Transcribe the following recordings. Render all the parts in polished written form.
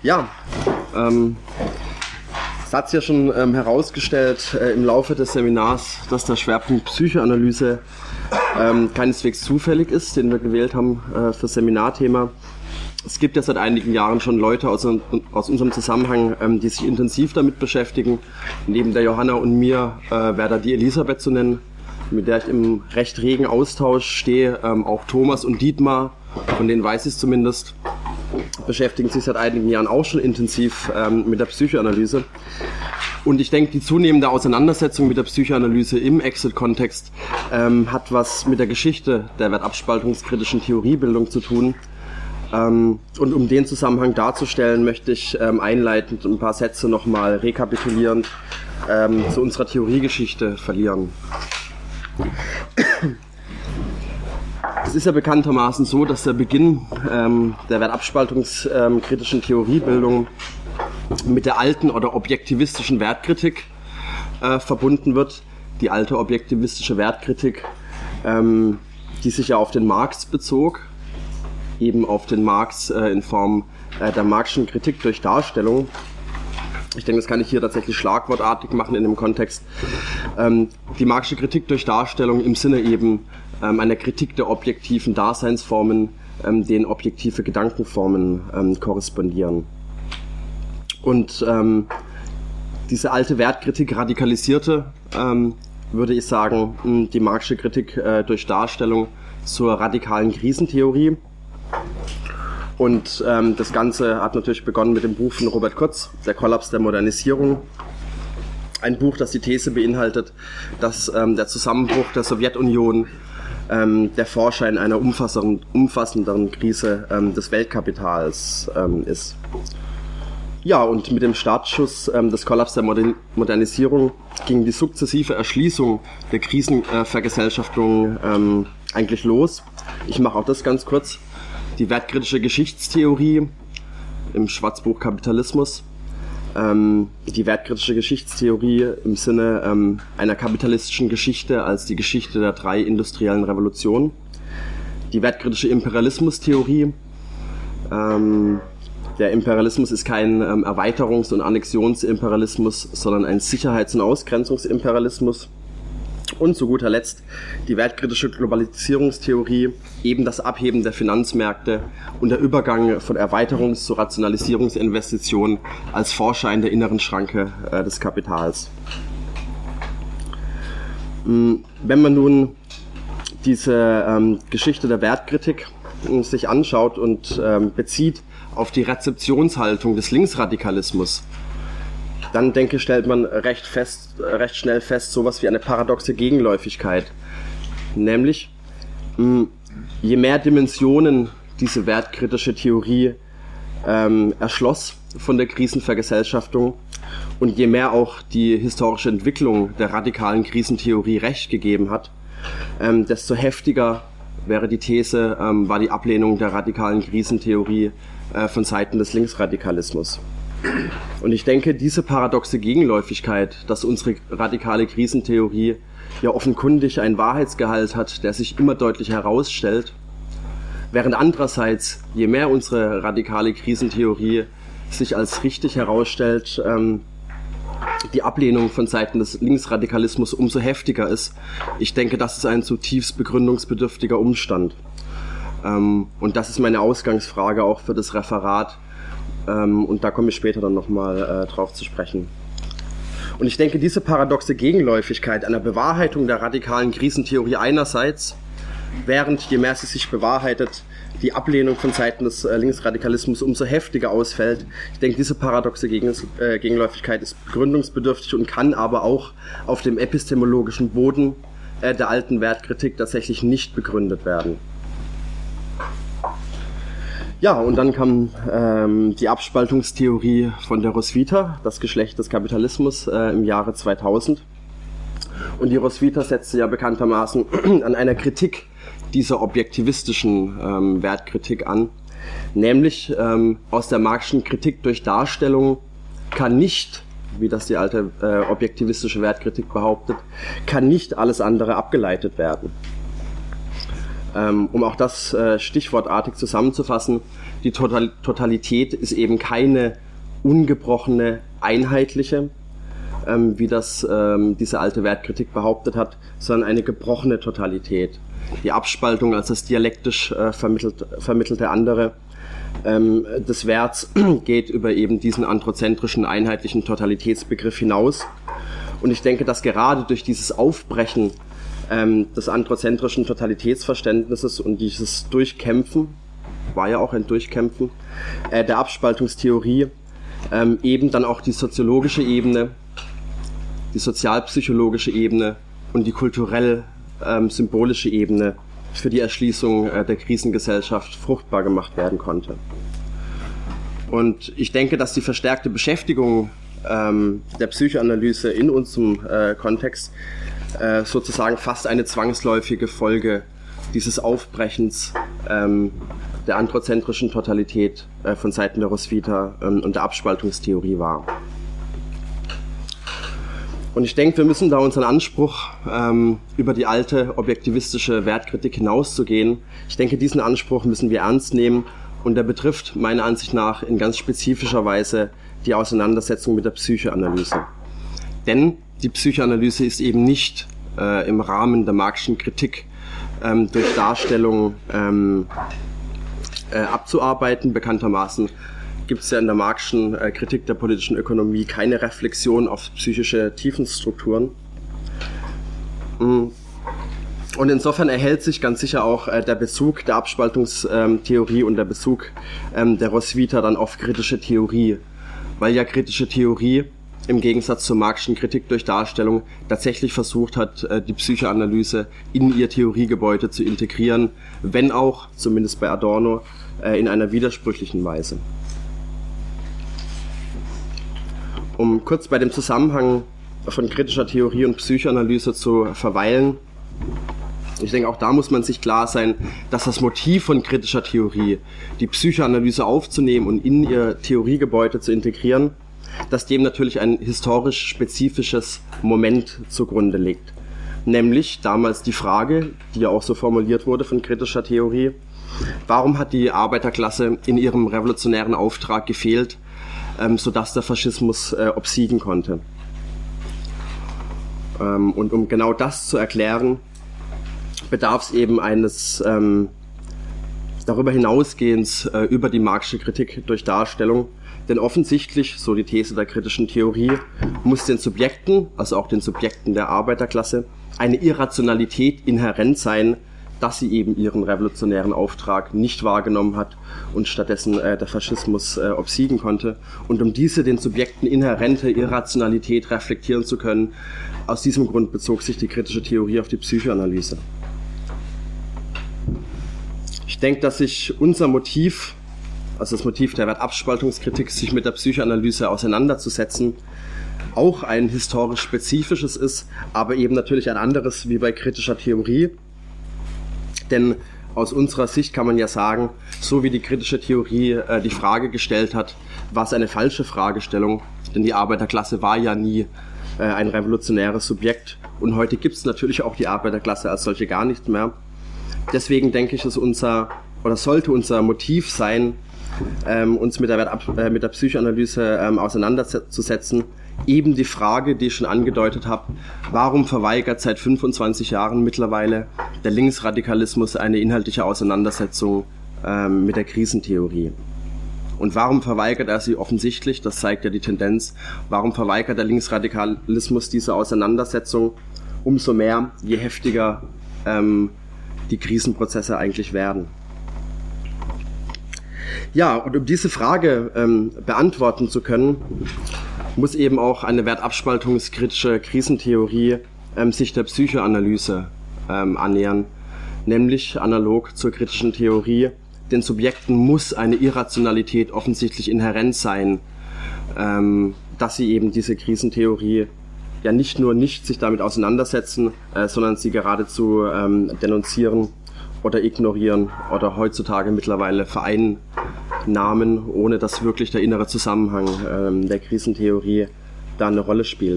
Ja, es hat sich ja schon herausgestellt im Laufe des Seminars, dass der Schwerpunkt Psychoanalyse keineswegs zufällig ist, den wir gewählt haben für Seminarthema. Es gibt ja seit einigen Jahren schon Leute aus unserem Zusammenhang, die sich intensiv damit beschäftigen. Neben der Johanna und mir wäre da die Elisabeth zu nennen, mit der ich im recht regen Austausch stehe. Auch Thomas und Dietmar, von denen weiß ich es zumindest, beschäftigen sich seit einigen Jahren auch schon intensiv mit der Psychoanalyse. Und ich denke, die zunehmende Auseinandersetzung mit der Psychoanalyse im Exit-Kontext hat was mit der Geschichte der wertabspaltungskritischen Theoriebildung zu tun. Und um den Zusammenhang darzustellen, möchte ich einleitend ein paar Sätze nochmal rekapitulierend zu unserer Theoriegeschichte verlieren. Es ist ja bekanntermaßen so, dass der Beginn der wertabspaltungskritischen Theoriebildung mit der alten oder objektivistischen Wertkritik verbunden wird. Die alte objektivistische Wertkritik, die sich ja auf den Marx bezog, eben auf den Marx in Form der Marxischen Kritik durch Darstellung. Ich denke, das kann ich hier tatsächlich schlagwortartig machen in dem Kontext. Die Marxische Kritik durch Darstellung im Sinne eben einer Kritik der objektiven Daseinsformen, denen objektive Gedankenformen korrespondieren. Und diese alte Wertkritik radikalisierte, würde ich sagen, die Marxische Kritik durch Darstellung zur radikalen Krisentheorie. Und das Ganze hat natürlich begonnen mit dem Buch von Robert Kurz, Der Kollaps der Modernisierung. Ein Buch, das die These beinhaltet, dass der Zusammenbruch der Sowjetunion der Vorschein einer umfassenderen Krise des Weltkapitals ist. Ja, und mit dem Startschuss des Kollaps der Modernisierung ging die sukzessive Erschließung der Krisenvergesellschaftung eigentlich los. Ich mache auch das ganz kurz. Die wertkritische Geschichtstheorie im Schwarzbuch Kapitalismus. Die wertkritische Geschichtstheorie im Sinne einer kapitalistischen Geschichte als die Geschichte der 3 industriellen Revolutionen. Die wertkritische Imperialismustheorie. Der Imperialismus ist kein Erweiterungs- und Annexionsimperialismus, sondern ein Sicherheits- und Ausgrenzungsimperialismus. Und zu guter Letzt die wertkritische Globalisierungstheorie, eben das Abheben der Finanzmärkte und der Übergang von Erweiterungs- zu Rationalisierungsinvestitionen als Vorschein der inneren Schranke des Kapitals. Wenn man nun diese Geschichte der Wertkritik sich anschaut und bezieht auf die Rezeptionshaltung des Linksradikalismus, dann denke ich, stellt man recht schnell fest, sowas wie eine paradoxe Gegenläufigkeit. Nämlich, je mehr Dimensionen diese wertkritische Theorie erschloss von der Krisenvergesellschaftung und je mehr auch die historische Entwicklung der radikalen Krisentheorie recht gegeben hat, desto heftiger wäre die These, war die Ablehnung der radikalen Krisentheorie von Seiten des Linksradikalismus. Und ich denke, diese paradoxe Gegenläufigkeit, dass unsere radikale Krisentheorie ja offenkundig einen Wahrheitsgehalt hat, der sich immer deutlicher herausstellt, während andererseits, je mehr unsere radikale Krisentheorie sich als richtig herausstellt, die Ablehnung von Seiten des Linksradikalismus umso heftiger ist. Ich denke, das ist ein zutiefst begründungsbedürftiger Umstand. Und das ist meine Ausgangsfrage auch für das Referat. Und da komme ich später dann nochmal drauf zu sprechen. Und ich denke, diese paradoxe Gegenläufigkeit einer Bewahrheitung der radikalen Krisentheorie einerseits, während je mehr sie sich bewahrheitet, die Ablehnung von Seiten des Linksradikalismus umso heftiger ausfällt. Ich denke, diese paradoxe Gegenläufigkeit ist begründungsbedürftig und kann aber auch auf dem epistemologischen Boden der alten Wertkritik tatsächlich nicht begründet werden. Ja, und dann kam die Abspaltungstheorie von der Roswitha, das Geschlecht des Kapitalismus, im Jahre 2000. Und die Roswitha setzte ja bekanntermaßen an einer Kritik dieser objektivistischen Wertkritik an. Nämlich aus der Marxischen Kritik durch Darstellung kann nicht, wie das die alte objektivistische Wertkritik behauptet, kann nicht alles andere abgeleitet werden. Um auch das stichwortartig zusammenzufassen, die Totalität ist eben keine ungebrochene, einheitliche, wie das diese alte Wertkritik behauptet hat, sondern eine gebrochene Totalität. Die Abspaltung als das dialektisch vermittelte andere des Werts geht über eben diesen anthrozentrischen, einheitlichen Totalitätsbegriff hinaus. Und ich denke, dass gerade durch dieses Aufbrechen des anthrozentrischen Totalitätsverständnisses und dieses Durchkämpfen, war ja auch ein Durchkämpfen, der Abspaltungstheorie, eben dann auch die soziologische Ebene, die sozialpsychologische Ebene und die kulturell-symbolische Ebene für die Erschließung der Krisengesellschaft fruchtbar gemacht werden konnte. Und ich denke, dass die verstärkte Beschäftigung der Psychoanalyse in unserem Kontext sozusagen fast eine zwangsläufige Folge dieses Aufbrechens der anthrozentrischen Totalität von Seiten der Roswitha und der Abspaltungstheorie war. Und ich denke, wir müssen da unseren Anspruch, über die alte objektivistische Wertkritik hinauszugehen, ich denke, diesen Anspruch müssen wir ernst nehmen und der betrifft meiner Ansicht nach in ganz spezifischer Weise die Auseinandersetzung mit der Psychoanalyse. Denn die Psychoanalyse ist eben nicht im Rahmen der Marxischen Kritik durch Darstellung abzuarbeiten. Bekanntermaßen gibt es ja in der Marxischen Kritik der politischen Ökonomie keine Reflexion auf psychische Tiefenstrukturen. Und insofern erhält sich ganz sicher auch der Bezug der Abspaltungstheorie und der Bezug der Roswitha dann auf kritische Theorie, weil ja kritische Theorie im Gegensatz zur Marxischen Kritik durch Darstellung tatsächlich versucht hat, die Psychoanalyse in ihr Theoriegebäude zu integrieren, wenn auch, zumindest bei Adorno, in einer widersprüchlichen Weise. Um kurz bei dem Zusammenhang von kritischer Theorie und Psychoanalyse zu verweilen, ich denke, auch da muss man sich klar sein, dass das Motiv von kritischer Theorie, die Psychoanalyse aufzunehmen und in ihr Theoriegebäude zu integrieren, dass dem natürlich ein historisch spezifisches Moment zugrunde liegt. Nämlich damals die Frage, die ja auch so formuliert wurde von kritischer Theorie, warum hat die Arbeiterklasse in ihrem revolutionären Auftrag gefehlt, sodass der Faschismus obsiegen konnte. Und um genau das zu erklären, bedarf es eben eines darüber hinausgehens über die Marxische Kritik durch Darstellung. Denn offensichtlich, so die These der kritischen Theorie, muss den Subjekten, also auch den Subjekten der Arbeiterklasse, eine Irrationalität inhärent sein, dass sie eben ihren revolutionären Auftrag nicht wahrgenommen hat und stattdessen der Faschismus obsiegen konnte. Und um diese den Subjekten inhärente Irrationalität reflektieren zu können, aus diesem Grund bezog sich die kritische Theorie auf die Psychoanalyse. Ich denke, dass sich unser Motiv, also das Motiv der Wertabspaltungskritik, sich mit der Psychoanalyse auseinanderzusetzen, auch ein historisch spezifisches ist, aber eben natürlich ein anderes wie bei kritischer Theorie. Denn aus unserer Sicht kann man ja sagen, so wie die kritische Theorie die Frage gestellt hat, war es eine falsche Fragestellung, denn die Arbeiterklasse war ja nie ein revolutionäres Subjekt und heute gibt es natürlich auch die Arbeiterklasse als solche gar nicht mehr. Deswegen denke ich, ist sollte unser Motiv sein, uns mit der Psychoanalyse auseinanderzusetzen, eben die Frage, die ich schon angedeutet habe, warum verweigert seit 25 Jahren mittlerweile der Linksradikalismus eine inhaltliche Auseinandersetzung mit der Krisentheorie? Und warum verweigert er sie offensichtlich, das zeigt ja die Tendenz, warum verweigert der Linksradikalismus diese Auseinandersetzung umso mehr, je heftiger die Krisenprozesse eigentlich werden? Ja, und um diese Frage beantworten zu können, muss eben auch eine wertabspaltungskritische Krisentheorie sich der Psychoanalyse annähern, nämlich analog zur kritischen Theorie. Den Subjekten muss eine Irrationalität offensichtlich inhärent sein, dass sie eben diese Krisentheorie ja nicht nur nicht sich damit auseinandersetzen, sondern sie geradezu denunzieren oder ignorieren oder heutzutage mittlerweile vereinnahmen, ohne dass wirklich der innere Zusammenhang der Krisentheorie da eine Rolle spielt.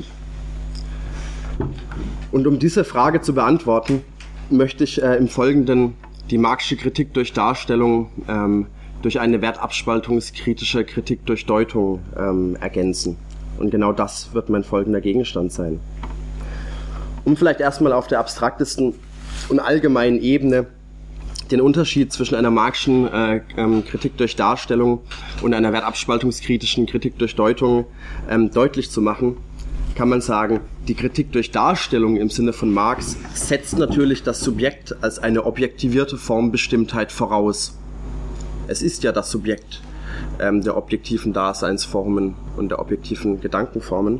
Und um diese Frage zu beantworten, möchte ich im Folgenden die Marxische Kritik durch Darstellung durch eine wertabspaltungskritische Kritik durch Deutung ergänzen. Und genau das wird mein folgender Gegenstand sein. Um vielleicht erstmal auf der abstraktesten und allgemeinen Ebene den Unterschied zwischen einer Marxischen Kritik durch Darstellung und einer wertabspaltungskritischen Kritik durch Deutung deutlich zu machen, kann man sagen, die Kritik durch Darstellung im Sinne von Marx setzt natürlich das Subjekt als eine objektivierte Formbestimmtheit voraus. Es ist ja das Subjekt der objektiven Daseinsformen und der objektiven Gedankenformen.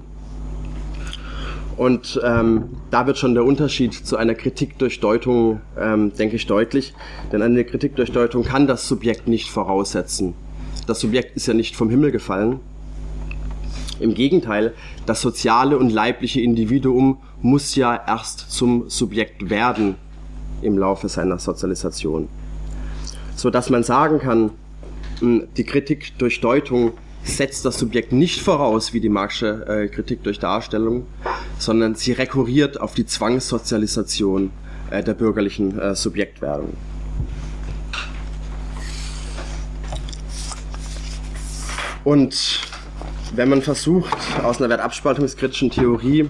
Und da wird schon der Unterschied zu einer Kritik durch Deutung, denke ich, deutlich. Denn eine Kritik durch Deutung kann das Subjekt nicht voraussetzen. Das Subjekt ist ja nicht vom Himmel gefallen. Im Gegenteil, das soziale und leibliche Individuum muss ja erst zum Subjekt werden im Laufe seiner Sozialisation. So dass man sagen kann, die Kritik durch Deutung setzt das Subjekt nicht voraus wie die Marxische Kritik durch Darstellung, sondern sie rekurriert auf die Zwangssozialisation der bürgerlichen Subjektwerdung. Und wenn man versucht, aus einer wertabspaltungskritischen Theorie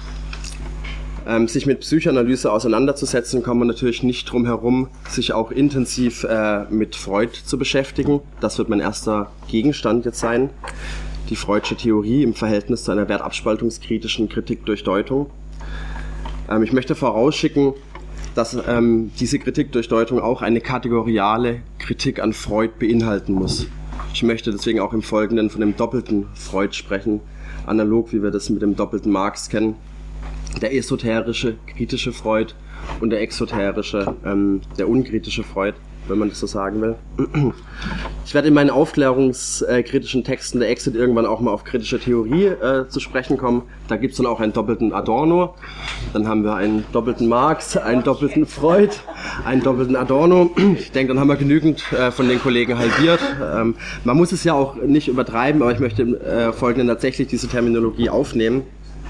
sich mit Psychoanalyse auseinanderzusetzen, kommt man natürlich nicht drum herum, sich auch intensiv mit Freud zu beschäftigen. Das wird mein erster Gegenstand jetzt sein, die Freudische Theorie im Verhältnis zu einer wertabspaltungskritischen Kritik durch Deutung. Ich möchte vorausschicken, dass diese Kritik durch Deutung auch eine kategoriale Kritik an Freud beinhalten muss. Ich möchte deswegen auch im Folgenden von dem doppelten Freud sprechen, analog wie wir das mit dem doppelten Marx kennen. Der esoterische, kritische Freud und der exoterische, der unkritische Freud, wenn man das so sagen will. Ich werde in meinen aufklärungskritischen Texten der Exit irgendwann auch mal auf kritische Theorie zu sprechen kommen. Da gibt es dann auch einen doppelten Adorno, dann haben wir einen doppelten Marx, einen doppelten Freud, einen doppelten Adorno. Ich denke, dann haben wir genügend von den Kollegen halbiert. Man muss es ja auch nicht übertreiben, aber ich möchte im Folgenden tatsächlich diese Terminologie aufnehmen.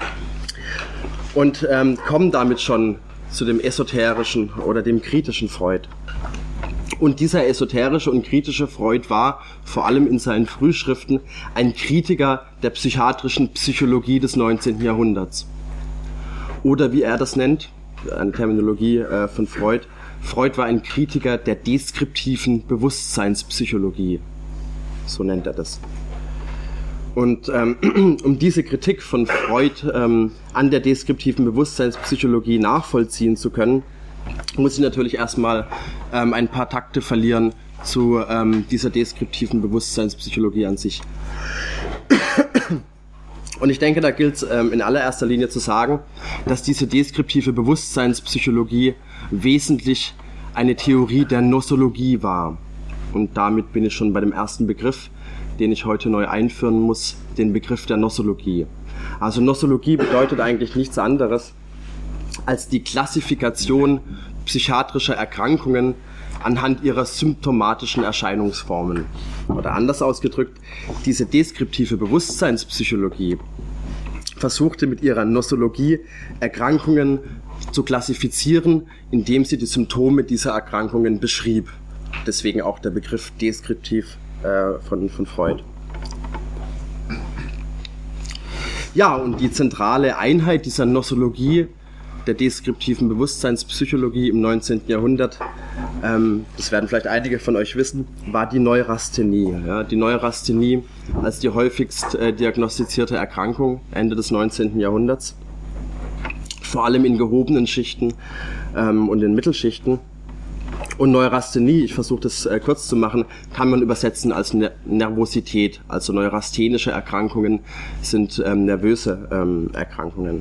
Und kommen damit schon zu dem esoterischen oder dem kritischen Freud. Und dieser esoterische und kritische Freud war vor allem in seinen Frühschriften ein Kritiker der psychiatrischen Psychologie des 19. Jahrhunderts. Oder wie er das nennt, eine Terminologie von Freud, Freud war ein Kritiker der deskriptiven Bewusstseinspsychologie. So nennt er das. Und um diese Kritik von Freud an der deskriptiven Bewusstseinspsychologie nachvollziehen zu können, muss ich natürlich erstmal ein paar Takte verlieren zu dieser deskriptiven Bewusstseinspsychologie an sich. Und ich denke, da gilt es in allererster Linie zu sagen, dass diese deskriptive Bewusstseinspsychologie wesentlich eine Theorie der Nosologie war. Und damit bin ich schon bei dem ersten Begriff, den ich heute neu einführen muss, den Begriff der Nosologie. Also Nosologie bedeutet eigentlich nichts anderes als die Klassifikation psychiatrischer Erkrankungen anhand ihrer symptomatischen Erscheinungsformen. Oder anders ausgedrückt, diese deskriptive Bewusstseinspsychologie versuchte mit ihrer Nosologie Erkrankungen zu klassifizieren, indem sie die Symptome dieser Erkrankungen beschrieb. Deswegen auch der Begriff deskriptiv von Freud. Ja, und die zentrale Einheit dieser Nosologie, der deskriptiven Bewusstseinspsychologie im 19. Jahrhundert, das werden vielleicht einige von euch wissen, war die Neurasthenie. Ja, die Neurasthenie als die häufigst diagnostizierte Erkrankung Ende des 19. Jahrhunderts, vor allem in gehobenen Schichten und in Mittelschichten. Und Neurasthenie, ich versuche das kurz zu machen, kann man übersetzen als Nervosität. Also neurasthenische Erkrankungen sind nervöse Erkrankungen.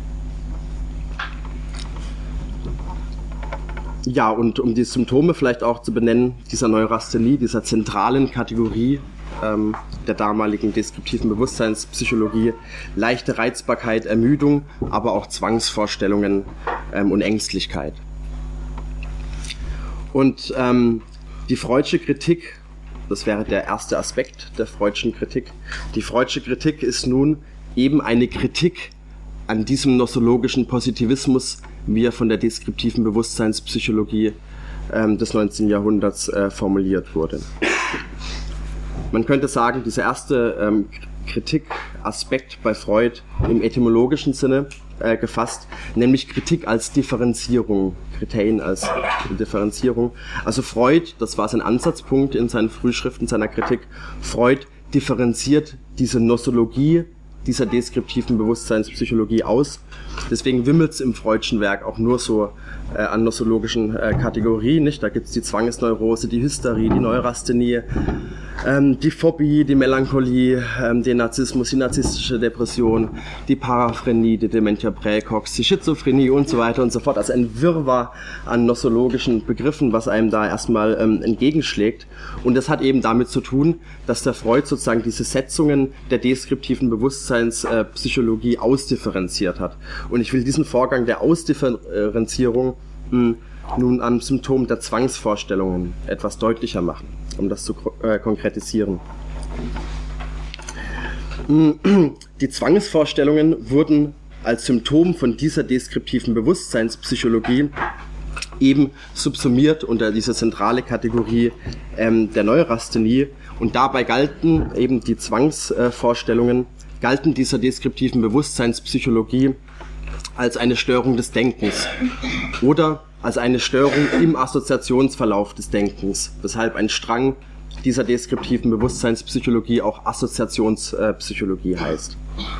Ja, und um die Symptome vielleicht auch zu benennen, dieser Neurasthenie, dieser zentralen Kategorie der damaligen deskriptiven Bewusstseinspsychologie, leichte Reizbarkeit, Ermüdung, aber auch Zwangsvorstellungen und Ängstlichkeit. Und die Freudische Kritik, das wäre der erste Aspekt der Freudischen Kritik, die Freudische Kritik ist nun eben eine Kritik an diesem nosologischen Positivismus, wie er von der deskriptiven Bewusstseinspsychologie des 19. Jahrhunderts formuliert wurde. Man könnte sagen, dieser erste Kritikaspekt bei Freud im etymologischen Sinne gefasst, nämlich Kritik als Differenzierung, Kriterien als Differenzierung. Also Freud, das war sein Ansatzpunkt in seinen Frühschriften, seiner Kritik, Freud differenziert diese Nosologie dieser deskriptiven Bewusstseinspsychologie aus. Deswegen wimmelt es im Freudschen Werk auch nur so an nosologischen Kategorien. Nicht? Da gibt es die Zwangsneurose, die Hysterie, die Neurasthenie, die Phobie, die Melancholie, den Narzissmus, die narzisstische Depression, die Paraphrenie, die Dementia praecox, die Schizophrenie und so weiter und so fort. Also ein Wirrwarr an nosologischen Begriffen, was einem da erstmal entgegenschlägt. Und das hat eben damit zu tun, dass der Freud sozusagen diese Setzungen der deskriptiven Bewusstseinspsychologie ausdifferenziert hat. Und ich will diesen Vorgang der Ausdifferenzierung nun am Symptom der Zwangsvorstellungen etwas deutlicher machen, um das zu konkretisieren. Die Zwangsvorstellungen wurden als Symptom von dieser deskriptiven Bewusstseinspsychologie eben subsumiert unter diese zentrale Kategorie der Neurasthenie, und dabei galten eben die Zwangsvorstellungen, galten dieser deskriptiven Bewusstseinspsychologie als eine Störung des Denkens oder als eine Störung im Assoziationsverlauf des Denkens, weshalb ein Strang dieser deskriptiven Bewusstseinspsychologie auch Assoziationspsychologie heißt.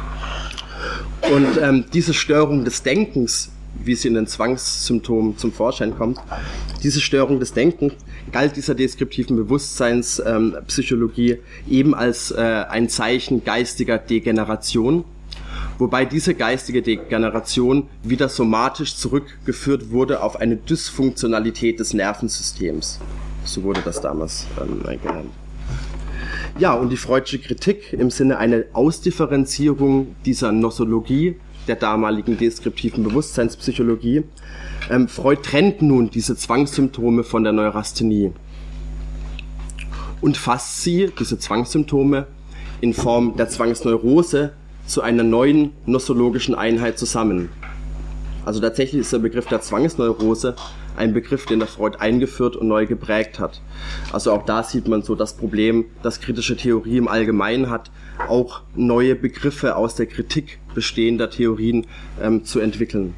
Und diese Störung des Denkens, wie sie in den Zwangssymptomen zum Vorschein kommt, diese Störung des Denkens galt dieser deskriptiven Bewusstseinspsychologie eben als ein Zeichen geistiger Degeneration, wobei diese geistige Degeneration wieder somatisch zurückgeführt wurde auf eine Dysfunktionalität des Nervensystems. So wurde das damals genannt. Ja, und die Freudsche Kritik im Sinne einer Ausdifferenzierung dieser Nosologie, der damaligen deskriptiven Bewusstseinspsychologie. Freud trennt nun diese Zwangssymptome von der Neurasthenie und fasst sie, diese Zwangssymptome, in Form der Zwangsneurose zu einer neuen nosologischen Einheit zusammen. Also tatsächlich ist der Begriff der Zwangsneurose ein Begriff, den der Freud eingeführt und neu geprägt hat. Also auch da sieht man so das Problem, das kritische Theorie im Allgemeinen hat, auch neue Begriffe aus der Kritik bestehender Theorien zu entwickeln.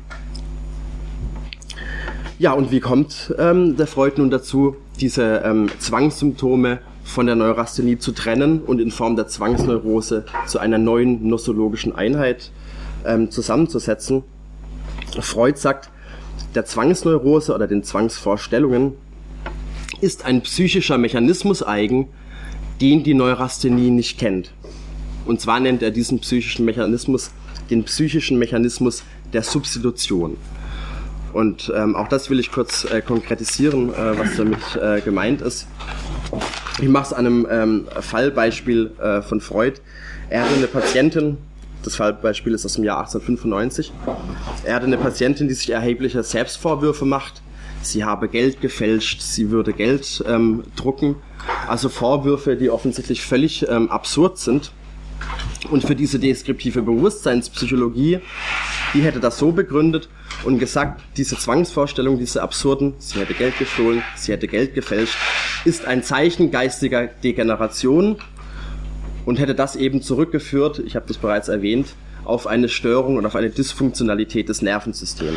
Ja, und wie kommt der Freud nun dazu, diese Zwangssymptome von der Neurasthenie zu trennen und in Form der Zwangsneurose zu einer neuen nosologischen Einheit zusammenzusetzen? Freud sagt, der Zwangsneurose oder den Zwangsvorstellungen ist ein psychischer Mechanismus eigen, den die Neurasthenie nicht kennt. Und zwar nennt er diesen psychischen Mechanismus den psychischen Mechanismus der Substitution. Und auch das will ich kurz konkretisieren, was damit gemeint ist. Ich mache es an einem Fallbeispiel von Freud. Er hatte eine Patientin, das Fallbeispiel ist aus dem Jahr 1895. Er hatte eine Patientin, die sich erhebliche Selbstvorwürfe macht. Sie habe Geld gefälscht, sie würde Geld drucken. Also Vorwürfe, die offensichtlich völlig absurd sind. Und für diese deskriptive Bewusstseinspsychologie, die hätte das so begründet und gesagt, diese Zwangsvorstellung, diese absurden, sie hätte Geld gestohlen, sie hätte Geld gefälscht, ist ein Zeichen geistiger Degeneration und hätte das eben zurückgeführt, ich habe das bereits erwähnt, auf eine Störung und auf eine Dysfunktionalität des Nervensystems.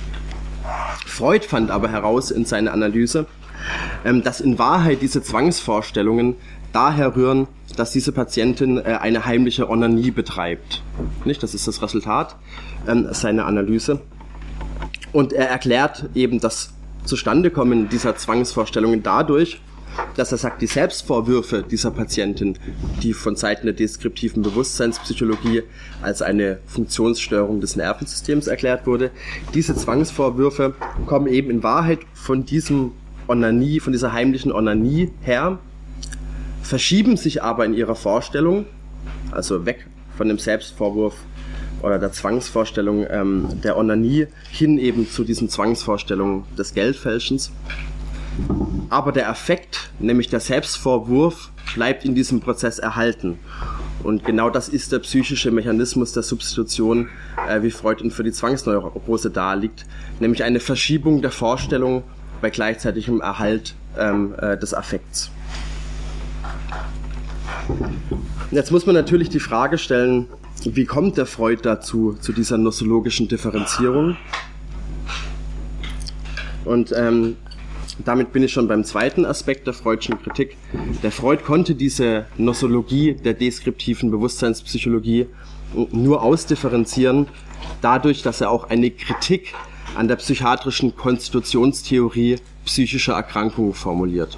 Freud fand aber heraus in seiner Analyse, dass in Wahrheit diese Zwangsvorstellungen daher rühren, dass diese Patientin eine heimliche Onanie betreibt. Nicht? Das ist das Resultat seiner Analyse. Und er erklärt eben das Zustandekommen dieser Zwangsvorstellungen dadurch, dass er sagt, die Selbstvorwürfe dieser Patientin, die von Seiten der deskriptiven Bewusstseinspsychologie als eine Funktionsstörung des Nervensystems erklärt wurde, diese Zwangsvorwürfe kommen eben in Wahrheit von diesem Onanie, von dieser heimlichen Onanie her, verschieben sich aber in ihrer Vorstellung, also weg von dem Selbstvorwurf oder der Zwangsvorstellung der Onanie hin eben zu diesen Zwangsvorstellungen des Geldfälschens. Aber der Affekt, nämlich der Selbstvorwurf, bleibt in diesem Prozess erhalten. Und genau das ist der psychische Mechanismus der Substitution, wie Freud ihn für die Zwangsneurose darlegt, nämlich eine Verschiebung der Vorstellung bei gleichzeitigem Erhalt des Affekts. Jetzt muss man natürlich die Frage stellen, wie kommt der Freud dazu, zu dieser nossologischen Differenzierung? Und damit bin ich schon beim zweiten Aspekt der Freudschen Kritik. Der Freud konnte diese Nossologie der deskriptiven Bewusstseinspsychologie nur ausdifferenzieren, dadurch, dass er auch eine Kritik an der psychiatrischen Konstitutionstheorie psychischer Erkrankungen formulierte.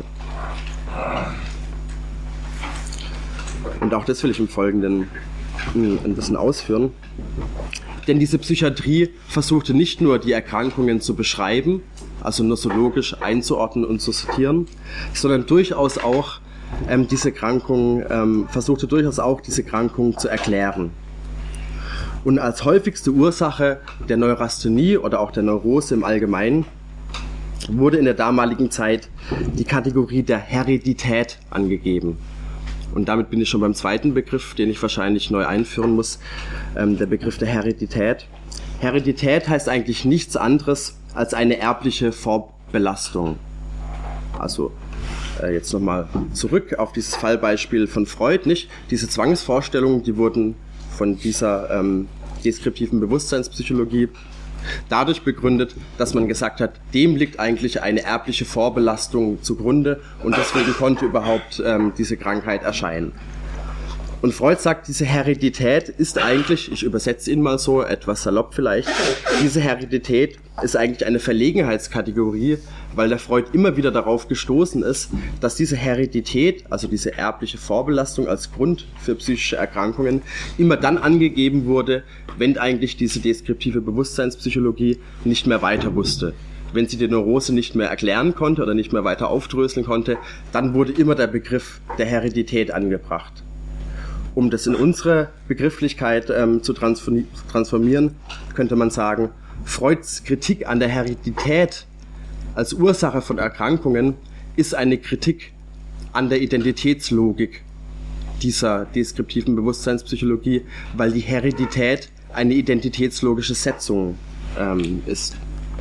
Und auch das will ich im Folgenden ein bisschen ausführen. Denn diese Psychiatrie versuchte nicht nur die Erkrankungen zu beschreiben, also nosologisch einzuordnen und zu sortieren, sondern durchaus auch versuchte durchaus auch diese Krankungen zu erklären. Und als häufigste Ursache der Neurasthenie oder auch der Neurose im Allgemeinen wurde in der damaligen Zeit die Kategorie der Heredität angegeben. Und damit bin ich schon beim zweiten Begriff, den ich wahrscheinlich neu einführen muss, der Begriff der Heredität. Heredität heißt eigentlich nichts anderes als eine erbliche Vorbelastung. Also jetzt nochmal zurück auf dieses Fallbeispiel von Freud, nicht? Diese Zwangsvorstellungen, die wurden von dieser deskriptiven Bewusstseinspsychologie dadurch begründet, dass man gesagt hat, dem liegt eigentlich eine erbliche Vorbelastung zugrunde und deswegen konnte überhaupt diese Krankheit erscheinen. Und Freud sagt, diese Heredität ist eigentlich, ich übersetze ihn mal so, etwas salopp vielleicht, diese Heredität ist eigentlich eine Verlegenheitskategorie, weil der Freud immer wieder darauf gestoßen ist, dass diese Heredität, also diese erbliche Vorbelastung als Grund für psychische Erkrankungen, immer dann angegeben wurde, wenn eigentlich diese deskriptive Bewusstseinspsychologie nicht mehr weiter wusste. Wenn sie die Neurose nicht mehr erklären konnte oder nicht mehr weiter aufdröseln konnte, dann wurde immer der Begriff der Heredität angebracht. Um das in unsere Begrifflichkeit zu transformieren, könnte man sagen, Freuds Kritik an der Heredität als Ursache von Erkrankungen ist eine Kritik an der Identitätslogik dieser deskriptiven Bewusstseinspsychologie, weil die Heredität eine identitätslogische Setzung ist.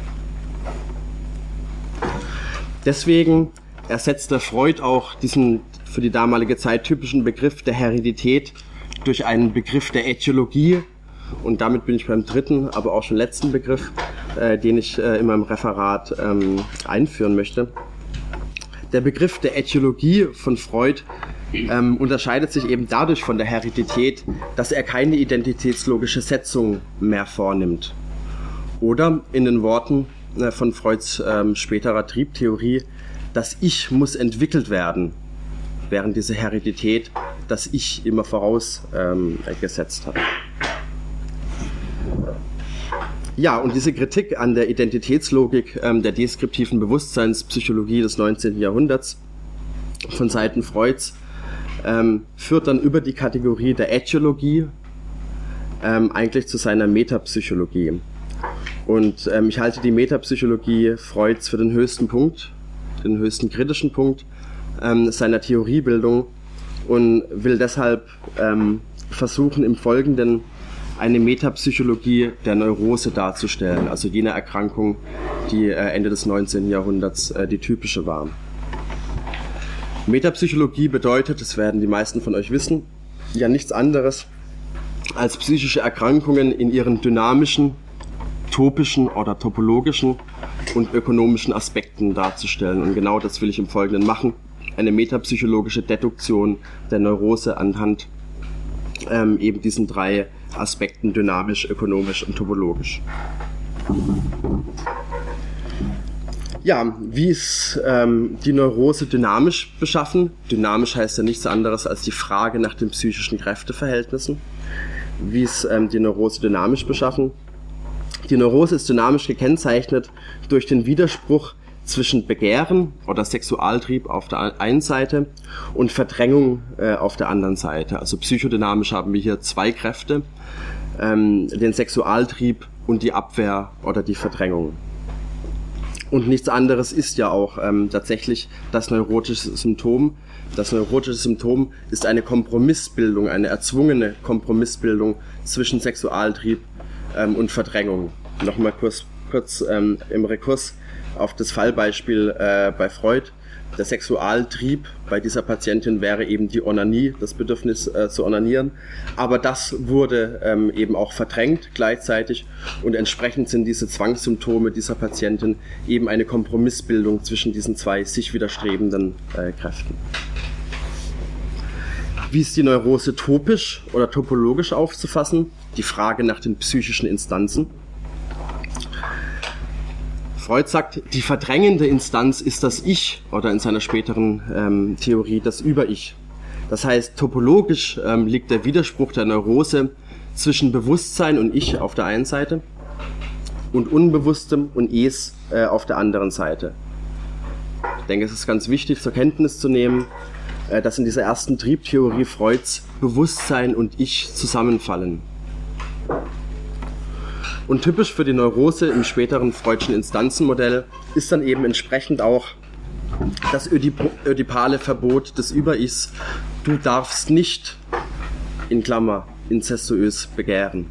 Deswegen ersetzt der Freud auch diesen für die damalige Zeit typischen Begriff der Heredität durch einen Begriff der Ätiologie. Und damit bin ich beim dritten, aber auch schon letzten Begriff, den ich in meinem Referat einführen möchte. Der Begriff der Ätiologie von Freud unterscheidet sich eben dadurch von der Heredität, dass er keine identitätslogische Setzung mehr vornimmt. Oder in den Worten von Freuds späterer Triebtheorie, das Ich muss entwickelt werden, während diese Heredität das Ich immer vorausgesetzt hat. Ja, und diese Kritik an der Identitätslogik der deskriptiven Bewusstseinspsychologie des 19. Jahrhunderts von Seiten Freuds führt dann über die Kategorie der Ätiologie eigentlich zu seiner Metapsychologie. Und ich halte die Metapsychologie Freuds für den höchsten Punkt, den höchsten kritischen Punkt seiner Theoriebildung und will deshalb versuchen, im Folgenden eine Metapsychologie der Neurose darzustellen, also jener Erkrankung, die Ende des 19. Jahrhunderts die typische war. Metapsychologie bedeutet, das werden die meisten von euch wissen, ja nichts anderes als psychische Erkrankungen in ihren dynamischen, topischen oder topologischen und ökonomischen Aspekten darzustellen. Und genau das will ich im Folgenden machen. Eine metapsychologische Deduktion der Neurose anhand eben diesen drei Aspekten dynamisch, ökonomisch und topologisch. Ja, wie ist die Neurose dynamisch beschaffen? Dynamisch heißt ja nichts anderes als die Frage nach den psychischen Kräfteverhältnissen. Wie ist die Neurose dynamisch beschaffen? Die Neurose ist dynamisch gekennzeichnet durch den Widerspruch zwischen Begehren oder Sexualtrieb auf der einen Seite und Verdrängung auf der anderen Seite. Also psychodynamisch haben wir hier zwei Kräfte, den Sexualtrieb und die Abwehr oder die Verdrängung. Und nichts anderes ist ja auch tatsächlich das neurotische Symptom. Das neurotische Symptom ist eine Kompromissbildung, eine erzwungene Kompromissbildung zwischen Sexualtrieb und Verdrängung. Nochmal kurz im Rekurs. auf das Fallbeispiel bei Freud. Der Sexualtrieb bei dieser Patientin wäre eben die Onanie, das Bedürfnis zu onanieren. Aber das wurde eben auch verdrängt gleichzeitig und entsprechend sind diese Zwangssymptome dieser Patientin eben eine Kompromissbildung zwischen diesen zwei sich widerstrebenden Kräften. Wie ist die Neurose topisch oder topologisch aufzufassen? Die Frage nach den psychischen Instanzen. Freud sagt, die verdrängende Instanz ist das Ich oder in seiner späteren Theorie das Über-Ich. Das heißt, topologisch liegt der Widerspruch der Neurose zwischen Bewusstsein und Ich auf der einen Seite und Unbewusstem und Es auf der anderen Seite. Ich denke, es ist ganz wichtig zur Kenntnis zu nehmen, dass in dieser ersten Triebtheorie Freuds Bewusstsein und Ich zusammenfallen. Und typisch für die Neurose im späteren Freudschen Instanzenmodell ist dann eben entsprechend auch das ödipale Verbot des Über-Ichs. Du darfst nicht, in Klammer, inzestuös begehren.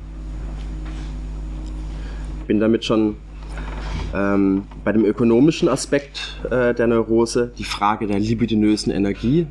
Ich bin damit schon bei dem ökonomischen Aspekt der Neurose, die Frage der libidinösen Energie.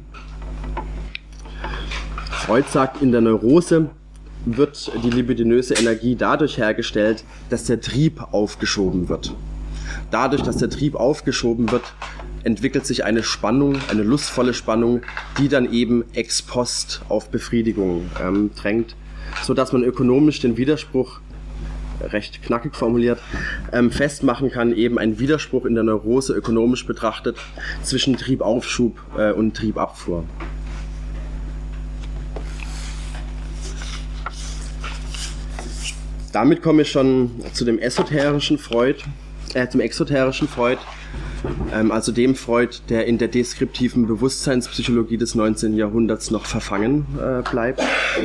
Freud sagt, in der Neurose wird die libidinöse Energie dadurch hergestellt, dass der Trieb aufgeschoben wird. Dadurch, dass der Trieb aufgeschoben wird, entwickelt sich eine Spannung, eine lustvolle Spannung, die dann eben ex post auf Befriedigung drängt, sodass man ökonomisch den Widerspruch, recht knackig formuliert, festmachen kann, eben ein Widerspruch in der Neurose ökonomisch betrachtet zwischen Triebaufschub und Triebabfuhr. Damit komme ich schon zu dem exoterischen Freud, also dem Freud, der in der deskriptiven Bewusstseinspsychologie des 19. Jahrhunderts noch verfangen bleibt.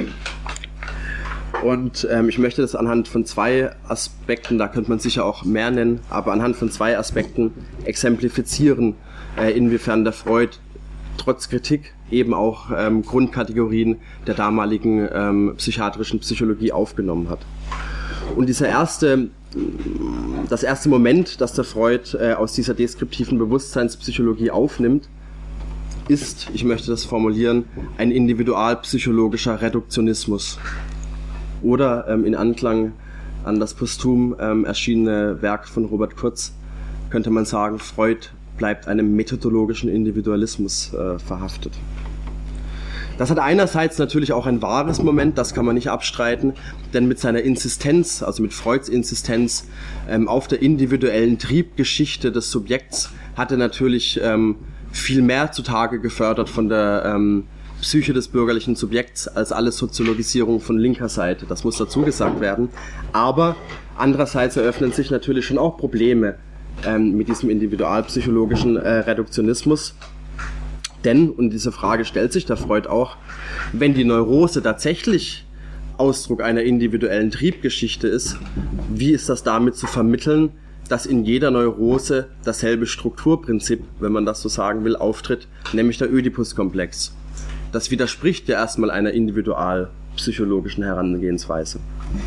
Und ich möchte das anhand von zwei Aspekten, da könnte man sicher auch mehr nennen, aber anhand von zwei Aspekten exemplifizieren, inwiefern der Freud trotz Kritik eben auch Grundkategorien der damaligen psychiatrischen Psychologie aufgenommen hat. Und das erste Moment, das der Freud aus dieser deskriptiven Bewusstseinspsychologie aufnimmt, ist, ich möchte das formulieren, ein individualpsychologischer Reduktionismus. Oder in Anklang an das posthum erschienene Werk von Robert Kurz könnte man sagen, Freud bleibt einem methodologischen Individualismus verhaftet. Das hat einerseits natürlich auch ein wahres Moment, das kann man nicht abstreiten, denn mit seiner Insistenz, also mit Freuds Insistenz auf der individuellen Triebgeschichte des Subjekts, hat er natürlich viel mehr zutage gefördert von der Psyche des bürgerlichen Subjekts als alle Soziologisierung von linker Seite. Das muss dazu gesagt werden. Aber andererseits eröffnen sich natürlich schon auch Probleme mit diesem individualpsychologischen Reduktionismus. Denn, und diese Frage stellt sich der Freud auch, wenn die Neurose tatsächlich Ausdruck einer individuellen Triebgeschichte ist, wie ist das damit zu vermitteln, dass in jeder Neurose dasselbe Strukturprinzip, wenn man das so sagen will, auftritt, nämlich der Ödipus-Komplex. Das widerspricht ja erstmal einer individualpsychologischen Herangehensweise.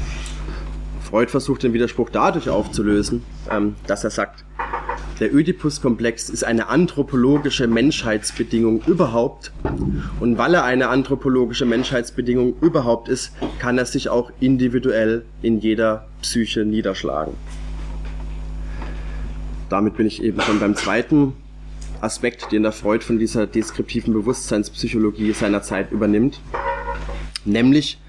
Freud versucht den Widerspruch dadurch aufzulösen, dass er sagt, der Ödipus-Komplex ist eine anthropologische Menschheitsbedingung überhaupt und weil er eine anthropologische Menschheitsbedingung überhaupt ist, kann er sich auch individuell in jeder Psyche niederschlagen. Damit bin ich eben schon beim zweiten Aspekt, den der Freud von dieser deskriptiven Bewusstseinspsychologie seiner Zeit übernimmt, nämlich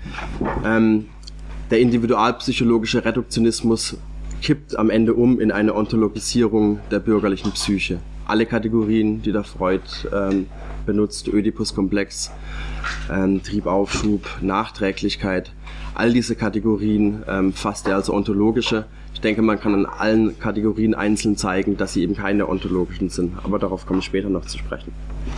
der individualpsychologische Reduktionismus kippt am Ende in eine Ontologisierung der bürgerlichen Psyche. Alle Kategorien, die der Freud benutzt, Ödipus-Komplex, Triebaufschub, Nachträglichkeit, all diese Kategorien fasst er als ontologische. Ich denke, man kann an allen Kategorien einzeln zeigen, dass sie eben keine ontologischen sind, aber darauf komme ich später noch zu sprechen.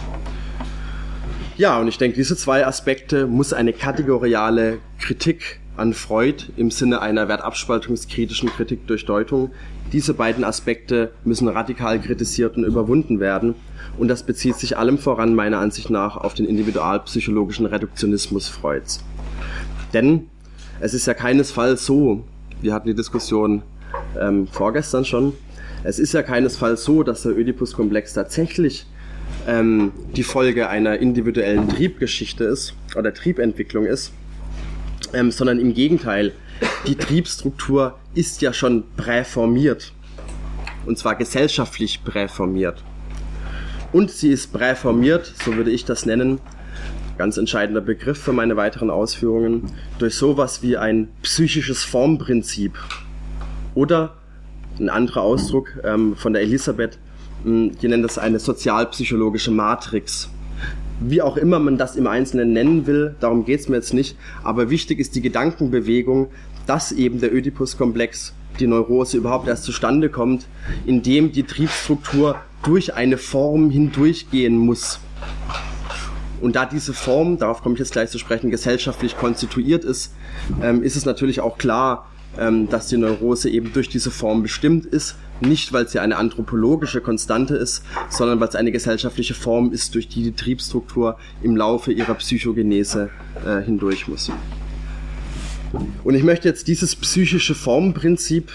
Ja, und ich denke, diese zwei Aspekte muss eine kategoriale Kritik an Freud im Sinne einer wertabspaltungskritischen Kritik durch Deutung. Diese beiden Aspekte müssen radikal kritisiert und überwunden werden. Und das bezieht sich allem voran meiner Ansicht nach auf den individualpsychologischen Reduktionismus Freuds. Denn es ist ja keinesfalls so, wir hatten die Diskussion vorgestern schon, Es ist ja keinesfalls so, dass der Ödipus-Komplex tatsächlich die Folge einer individuellen Triebgeschichte ist oder Triebentwicklung ist, sondern im Gegenteil, die Triebstruktur ist ja schon präformiert, und zwar gesellschaftlich präformiert. Und sie ist präformiert, so würde ich das nennen, ganz entscheidender Begriff für meine weiteren Ausführungen, durch sowas wie ein psychisches Formprinzip. Oder ein anderer Ausdruck von der Elisabeth, die nennen das eine sozialpsychologische Matrix. Wie auch immer man das im Einzelnen nennen will, darum geht es mir jetzt nicht, aber wichtig ist die Gedankenbewegung, dass eben der Ödipus-Komplex, die Neurose überhaupt erst zustande kommt, indem die Triebstruktur durch eine Form hindurchgehen muss. Und da diese Form, darauf komme ich jetzt gleich zu sprechen, gesellschaftlich konstituiert ist, ist es natürlich auch klar, dass die Neurose eben durch diese Form bestimmt ist, nicht weil sie eine anthropologische Konstante ist, sondern weil es eine gesellschaftliche Form ist, durch die die Triebstruktur im Laufe ihrer Psychogenese hindurch muss. Und ich möchte jetzt dieses psychische Formprinzip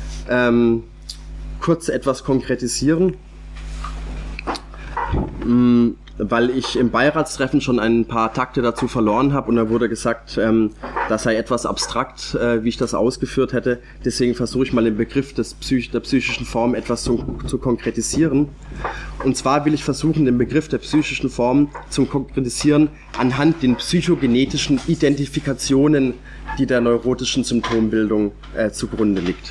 kurz etwas konkretisieren, weil ich im Beiratstreffen schon ein paar Takte dazu verloren habe und da wurde gesagt, das sei etwas abstrakt, wie ich das ausgeführt hätte. Deswegen versuche ich mal den Begriff der psychischen Form etwas zu konkretisieren. Und zwar will ich versuchen, den Begriff der psychischen Form zu konkretisieren anhand den psychogenetischen Identifikationen, die der neurotischen Symptombildung zugrunde liegt.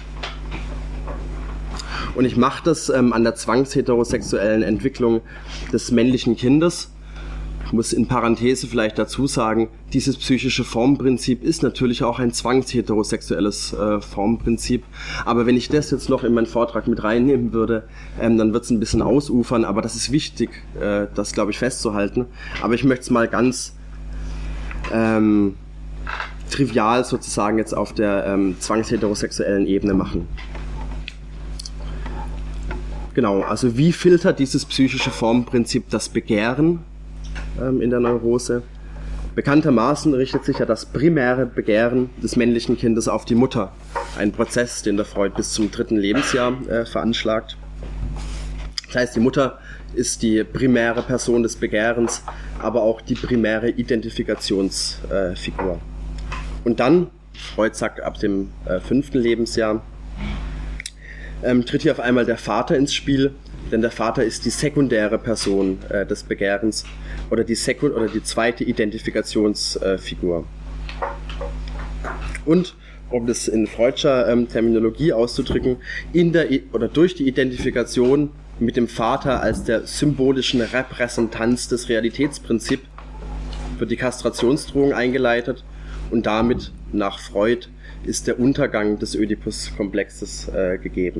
Und ich mache das an der zwangsheterosexuellen Entwicklung des männlichen Kindes. Ich muss in Parenthese vielleicht dazu sagen, dieses psychische Formprinzip ist natürlich auch ein zwangsheterosexuelles Formprinzip. Aber wenn ich das jetzt noch in meinen Vortrag mit reinnehmen würde, dann wird es ein bisschen ausufern. Aber das ist wichtig, das, glaube ich, festzuhalten. Aber ich möchte es mal ganz trivial sozusagen jetzt auf der zwangsheterosexuellen Ebene machen. Genau, also wie filtert dieses psychische Formprinzip das Begehren in der Neurose? Bekanntermaßen richtet sich ja das primäre Begehren des männlichen Kindes auf die Mutter. Ein Prozess, den der Freud bis zum 3. Lebensjahr veranschlagt. Das heißt, die Mutter ist die primäre Person des Begehrens, aber auch die primäre Identifikationsfigur. Und dann, Freud sagt ab dem 5. Lebensjahr, tritt hier auf einmal der Vater ins Spiel, denn der Vater ist die sekundäre Person des Begehrens oder die zweite Identifikationsfigur. Und, um das in Freudscher Terminologie auszudrücken, durch die Identifikation mit dem Vater als der symbolischen Repräsentanz des Realitätsprinzips wird die Kastrationsdrohung eingeleitet und damit nach Freud ist der Untergang des Ödipus-Komplexes gegeben.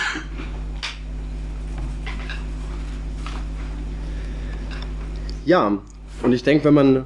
Ja, und ich denke, wenn man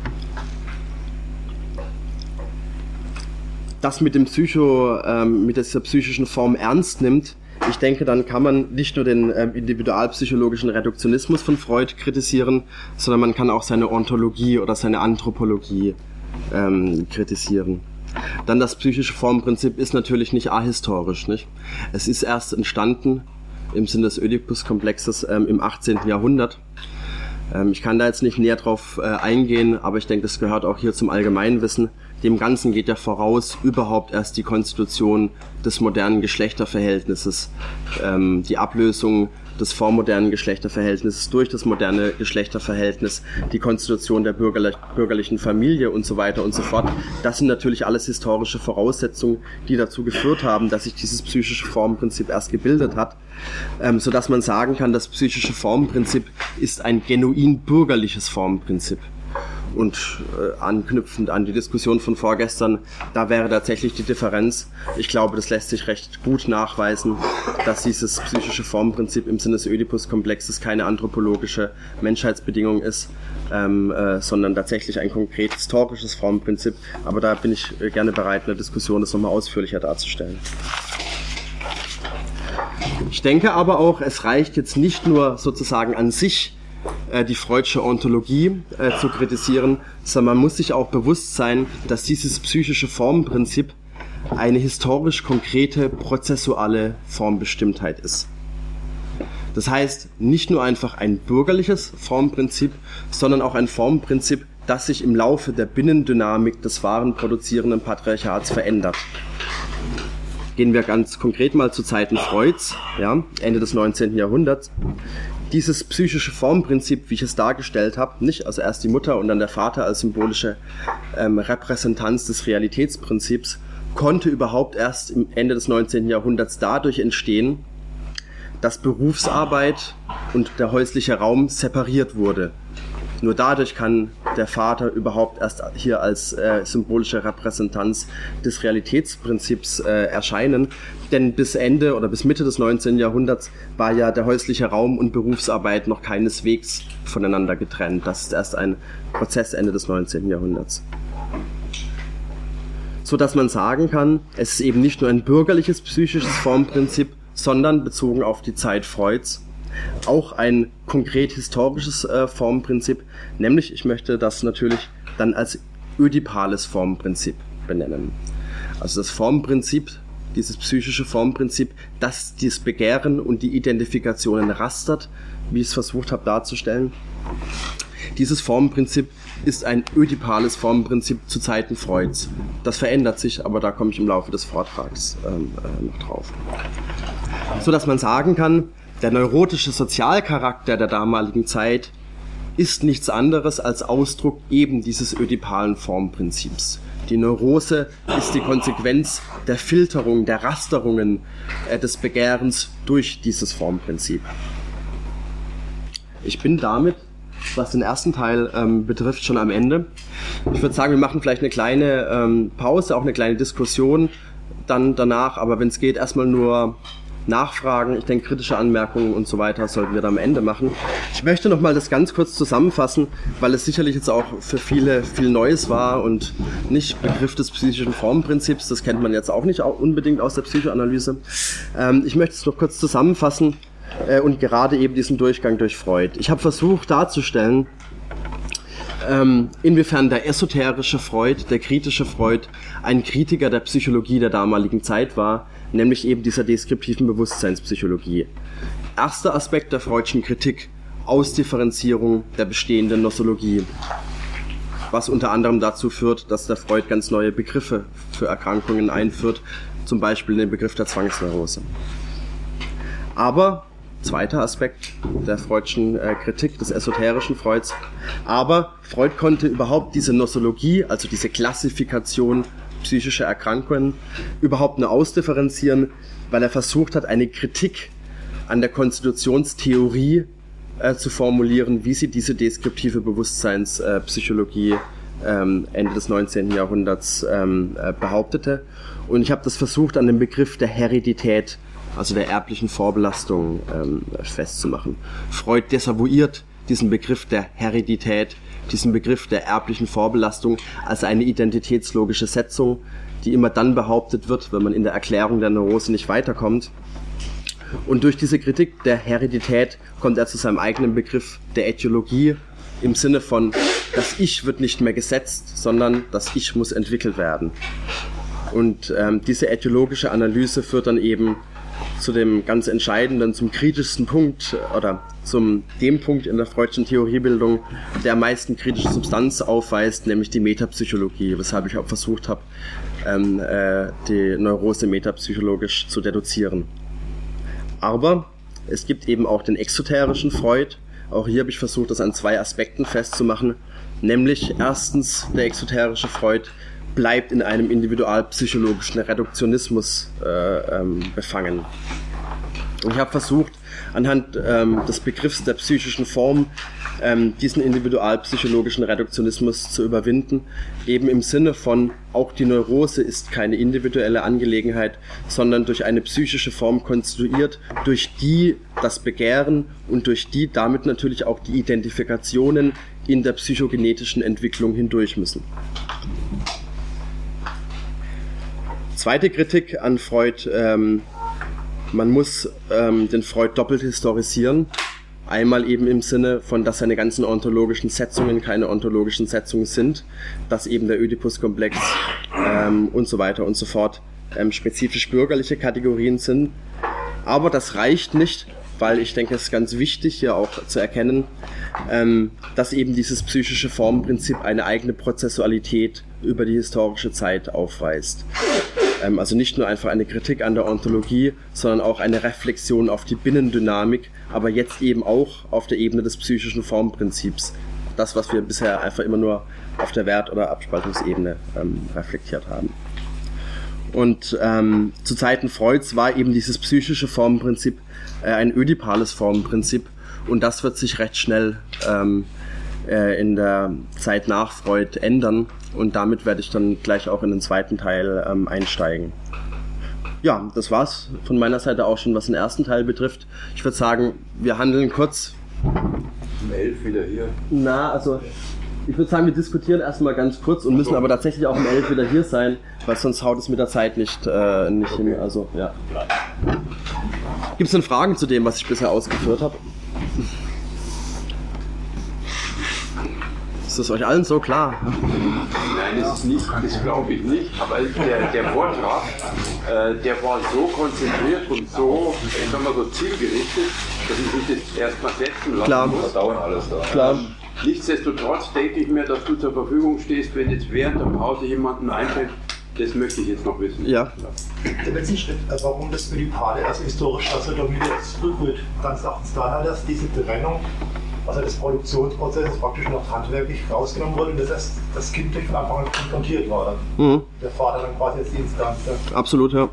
das mit dieser psychischen Form ernst nimmt, ich denke, dann kann man nicht nur den individualpsychologischen Reduktionismus von Freud kritisieren, sondern man kann auch seine Ontologie oder seine Anthropologie kritisieren. Dann das psychische Formprinzip ist natürlich nicht ahistorisch, nicht? Es ist erst entstanden im Sinne des Ödipus-Komplexes im 18. Jahrhundert. Ich kann da jetzt nicht näher drauf eingehen, aber ich denke, das gehört auch hier zum Allgemeinwissen. Dem Ganzen geht ja voraus überhaupt erst die Konstitution des modernen Geschlechterverhältnisses, die Ablösung des vormodernen Geschlechterverhältnisses durch das moderne Geschlechterverhältnis, die Konstitution der bürgerlichen Familie und so weiter und so fort. Das sind natürlich alles historische Voraussetzungen, die dazu geführt haben, dass sich dieses psychische Formprinzip erst gebildet hat, sodass man sagen kann, das psychische Formprinzip ist ein genuin bürgerliches Formprinzip. Und anknüpfend an die Diskussion von vorgestern, da wäre tatsächlich die Differenz. Ich glaube, das lässt sich recht gut nachweisen, dass dieses psychische Formprinzip im Sinne des Ödipus-Komplexes keine anthropologische Menschheitsbedingung ist, sondern tatsächlich ein konkret historisches Formprinzip. Aber da bin ich gerne bereit, in der Diskussion das nochmal ausführlicher darzustellen. Ich denke aber auch, es reicht jetzt nicht nur sozusagen an sich, die Freudsche Ontologie zu kritisieren, sondern man muss sich auch bewusst sein, dass dieses psychische Formprinzip eine historisch konkrete prozessuale Formbestimmtheit ist. Das heißt, nicht nur einfach ein bürgerliches Formprinzip, sondern auch ein Formprinzip, das sich im Laufe der Binnendynamik des wahren produzierenden Patriarchats verändert. Gehen wir ganz konkret mal zu Zeiten Freuds, ja, Ende des 19. Jahrhunderts. Dieses psychische Formprinzip, wie ich es dargestellt habe, nicht, also erst die Mutter und dann der Vater als symbolische Repräsentanz des Realitätsprinzips, konnte überhaupt erst im Ende des 19. Jahrhunderts dadurch entstehen, dass Berufsarbeit und der häusliche Raum separiert wurde. Nur dadurch kann der Vater überhaupt erst hier als symbolische Repräsentanz des Realitätsprinzips erscheinen. Denn bis Ende oder bis Mitte des 19. Jahrhunderts war ja der häusliche Raum und Berufsarbeit noch keineswegs voneinander getrennt. Das ist erst ein Prozess Ende des 19. Jahrhunderts. So dass man sagen kann, es ist eben nicht nur ein bürgerliches psychisches Formprinzip, sondern bezogen auf die Zeit Freuds auch ein konkret historisches Formprinzip, nämlich ich möchte das natürlich dann als ödipales Formprinzip benennen. Also das Formprinzip, dieses psychische Formprinzip, das dieses Begehren und die Identifikationen rastert, wie ich es versucht habe darzustellen. Dieses Formprinzip ist ein ödipales Formprinzip zu Zeiten Freuds. Das verändert sich, aber da komme ich im Laufe des Vortrags noch drauf. So dass man sagen kann, der neurotische Sozialcharakter der damaligen Zeit ist nichts anderes als Ausdruck eben dieses ödipalen Formprinzips. Die Neurose ist die Konsequenz der Filterung, der Rasterungen des Begehrens durch dieses Formprinzip. Ich bin damit, was den ersten Teil betrifft, schon am Ende. Ich würde sagen, wir machen vielleicht eine kleine Pause, auch eine kleine Diskussion dann danach, aber wenn es geht, erstmal nur Nachfragen, ich denke kritische Anmerkungen und so weiter sollten wir dann am Ende machen. Ich möchte nochmal das ganz kurz zusammenfassen, weil es sicherlich jetzt auch für viele viel Neues war und nicht Begriff des psychischen Formprinzips, das kennt man jetzt auch nicht unbedingt aus der Psychoanalyse. Ich möchte es noch kurz zusammenfassen und gerade eben diesen Durchgang durch Freud. Ich habe versucht darzustellen, inwiefern der esoterische Freud, der kritische Freud, ein Kritiker der Psychologie der damaligen Zeit war, nämlich eben dieser deskriptiven Bewusstseinspsychologie. Erster Aspekt der Freudschen Kritik, Ausdifferenzierung der bestehenden Nosologie, was unter anderem dazu führt, dass der Freud ganz neue Begriffe für Erkrankungen einführt, zum Beispiel den Begriff der Zwangsneurose. Aber zweiter Aspekt der Freudschen Kritik, des esoterischen Freuds. Aber Freud konnte überhaupt diese Nosologie, also diese Klassifikation psychischer Erkrankungen, überhaupt nur ausdifferenzieren, weil er versucht hat, eine Kritik an der Konstitutionstheorie zu formulieren, wie sie diese deskriptive Bewusstseinspsychologie Ende des 19. Jahrhunderts behauptete. Und ich habe das versucht, an dem Begriff der Heredität, also der erblichen Vorbelastung, festzumachen. Freud desavouiert diesen Begriff der Heredität, diesen Begriff der erblichen Vorbelastung als eine identitätslogische Setzung, die immer dann behauptet wird, wenn man in der Erklärung der Neurose nicht weiterkommt. Und durch diese Kritik der Heredität kommt er zu seinem eigenen Begriff der Ätiologie im Sinne von, das Ich wird nicht mehr gesetzt, sondern das Ich muss entwickelt werden. Und diese ätiologische Analyse führt dann eben zu dem ganz entscheidenden, zum kritischsten Punkt oder dem Punkt in der Freudschen Theoriebildung, der am meisten kritische Substanz aufweist, nämlich die Metapsychologie, weshalb ich auch versucht habe, die Neurose metapsychologisch zu deduzieren. Aber es gibt eben auch den exoterischen Freud. Auch hier habe ich versucht, das an zwei Aspekten festzumachen, nämlich erstens, der exoterische Freud bleibt in einem individualpsychologischen Reduktionismus befangen. Und ich habe versucht, anhand des Begriffs der psychischen Form diesen individualpsychologischen Reduktionismus zu überwinden, eben im Sinne von, auch die Neurose ist keine individuelle Angelegenheit, sondern durch eine psychische Form konstituiert, durch die das Begehren und durch die damit natürlich auch die Identifikationen in der psychogenetischen Entwicklung hindurch müssen. Zweite Kritik an Freud, man muss den Freud doppelt historisieren. Einmal eben im Sinne von, dass seine ganzen ontologischen Setzungen keine ontologischen Setzungen sind, dass eben der Oedipus-Komplex und so weiter und so fort spezifisch bürgerliche Kategorien sind. Aber das reicht nicht, weil ich denke, es ist ganz wichtig hier auch zu erkennen, dass eben dieses psychische Formprinzip eine eigene Prozessualität über die historische Zeit aufweist. Also nicht nur einfach eine Kritik an der Ontologie, sondern auch eine Reflexion auf die Binnendynamik, aber jetzt eben auch auf der Ebene des psychischen Formprinzips. Das, was wir bisher einfach immer nur auf der Wert- oder Abspaltungsebene reflektiert haben. Und zu Zeiten Freuds war eben dieses psychische Formprinzip ein ödipales Formprinzip, und das wird sich recht schnell in der Zeit nach Freud ändern, und damit werde ich dann gleich auch in den zweiten Teil einsteigen. Ja, das war's von meiner Seite auch schon, was den ersten Teil betrifft. Ich würde sagen, wir handeln kurz. Um 11 wieder hier. Also ich würde sagen, wir diskutieren erstmal ganz kurz und müssen aber tatsächlich auch um 11 wieder hier sein, weil sonst haut es mit der Zeit nicht hin. Also, ja. Gibt es denn Fragen zu dem, was ich bisher ausgeführt habe? Ist das euch allen so klar? Nein, das ist nicht, das glaube ich nicht. Aber der Vortrag, der war so konzentriert und so, ich sag mal, so zielgerichtet, dass ich mich das erstmal setzen lassen Klar. muss. Da dauert alles da. Klar. Nichtsdestotrotz denke ich mir, dass du zur Verfügung stehst, wenn jetzt während der Pause jemandem einfällt, das möchte ich jetzt noch wissen. Ja. Der letzte Schritt, warum das Ödipale, also historisch, also damit jetzt zurückrührt, ganz erachtens daher, dass diese Trennung, also des Produktionsprozesses praktisch noch handwerklich rausgenommen wurde und das Kind von Anfang an konfrontiert war. Mhm. Der Vater dann quasi jetzt die Instanz. Absolut, ja.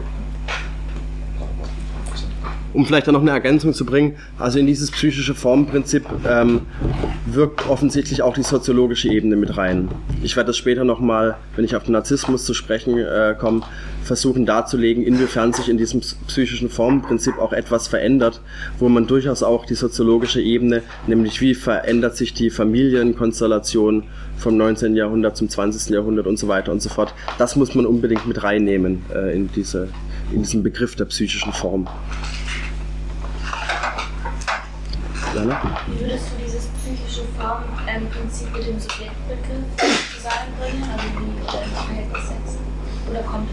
Um vielleicht da noch eine Ergänzung zu bringen, also in dieses psychische Formprinzip wirkt offensichtlich auch die soziologische Ebene mit rein. Ich werde das später nochmal, wenn ich auf den Narzissmus zu sprechen komme, versuchen darzulegen, inwiefern sich in diesem psychischen Formprinzip auch etwas verändert, wo man durchaus auch die soziologische Ebene, nämlich wie verändert sich die Familienkonstellation vom 19. Jahrhundert zum 20. Jahrhundert und so weiter und so fort, das muss man unbedingt mit reinnehmen in diesen Begriff der psychischen Form. Wie würdest du dieses psychische Formprinzip mit dem Subjektbegriff zusammenbringen? Also wie oder im Verhältnis setzen? Oder kommt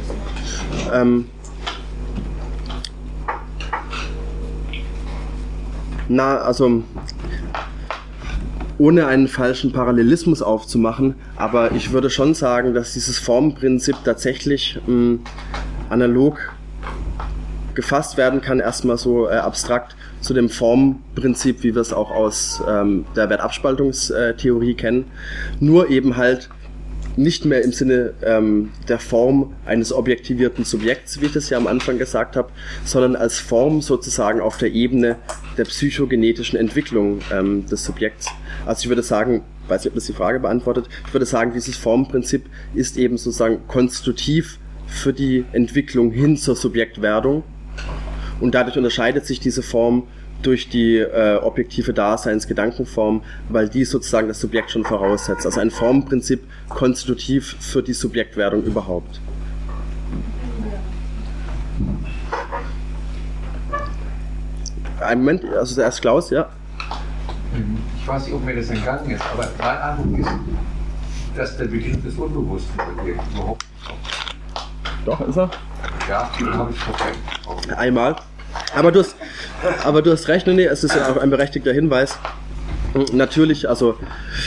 es noch? Also ohne einen falschen Parallelismus aufzumachen, aber ich würde schon sagen, dass dieses Formprinzip tatsächlich analog gefasst werden kann, erstmal so abstrakt zu dem Formprinzip, wie wir es auch aus der Wertabspaltungstheorie kennen, nur eben halt nicht mehr im Sinne der Form eines objektivierten Subjekts, wie ich das ja am Anfang gesagt habe, sondern als Form sozusagen auf der Ebene der psychogenetischen Entwicklung des Subjekts. Also ich würde sagen, ich weiß nicht, ob das die Frage beantwortet, ich würde sagen, dieses Formprinzip ist eben sozusagen konstitutiv für die Entwicklung hin zur Subjektwerdung. Und dadurch unterscheidet sich diese Form durch die objektive Daseinsgedankenform, weil die sozusagen das Subjekt schon voraussetzt. Also ein Formprinzip konstitutiv für die Subjektwerdung überhaupt. Einen Moment, also zuerst Klaus, ja? Ich weiß nicht, ob mir das entgangen ist, aber mein Eindruck ist, dass der Begriff des Unbewussten überhaupt nicht. Doch, ist er? Ja, den habe ich vergessen. Einmal. Aber du hast recht, nee, es ist ja auch ein berechtigter Hinweis. Natürlich, also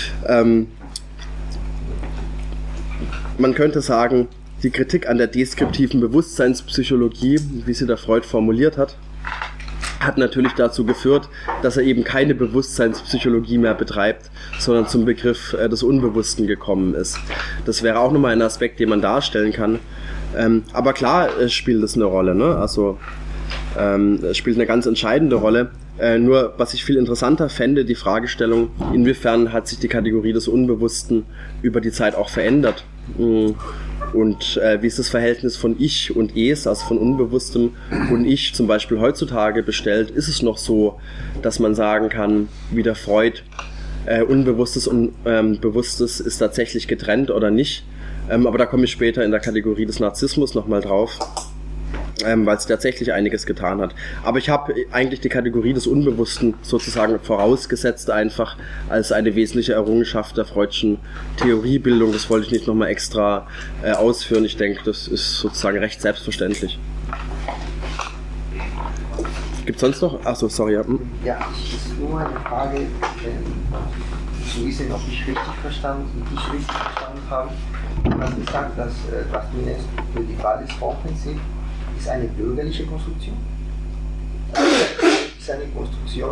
man könnte sagen, die Kritik an der deskriptiven Bewusstseinspsychologie, wie sie der Freud formuliert hat natürlich dazu geführt, dass er eben keine Bewusstseinspsychologie mehr betreibt, sondern zum Begriff des Unbewussten gekommen ist. Das wäre auch nochmal ein Aspekt, den man darstellen kann. Aber klar spielt das eine Rolle, ne? Also es spielt eine ganz entscheidende Rolle. Nur was ich viel interessanter fände, die Fragestellung, inwiefern hat sich die Kategorie des Unbewussten über die Zeit auch verändert? Und wie ist das Verhältnis von Ich und Es, also von Unbewusstem und Ich zum Beispiel heutzutage bestellt? Ist es noch so, dass man sagen kann, wie der Freud, Unbewusstes und Bewusstes ist tatsächlich getrennt oder nicht? Aber da komme ich später in der Kategorie des Narzissmus nochmal drauf. weil es tatsächlich einiges getan hat. Aber ich habe eigentlich die Kategorie des Unbewussten sozusagen vorausgesetzt einfach als eine wesentliche Errungenschaft der freudschen Theoriebildung. Das wollte ich nicht nochmal extra ausführen. Ich denke, das ist sozusagen recht selbstverständlich. Gibt es sonst noch? Achso, sorry. Ja, ja, es ist nur eine Frage, zu wissen, ob ich richtig verstanden habe. Du hast gesagt, dass was du nennst für die Wahl des Vorprinzips ist eine bürgerliche Konstruktion. Ist eine Konstruktion,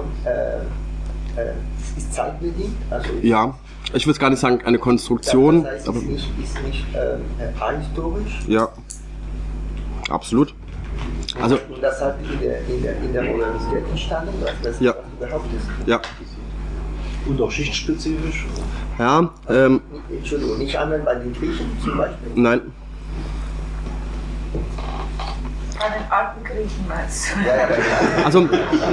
ist zeitbedingt. Also ja, ich würde gar nicht sagen eine Konstruktion. Das heißt, aber ist nicht ahistorisch. Ja, absolut. Also, und das hat in der Modernität entstanden, das ja. Überhaupt ist. Ja. Und auch schichtspezifisch? Ja. Entschuldigung, nicht einmal bei den Griechen zum Beispiel? Nein. Bei den alten Griechen meinst du? Ja. Also,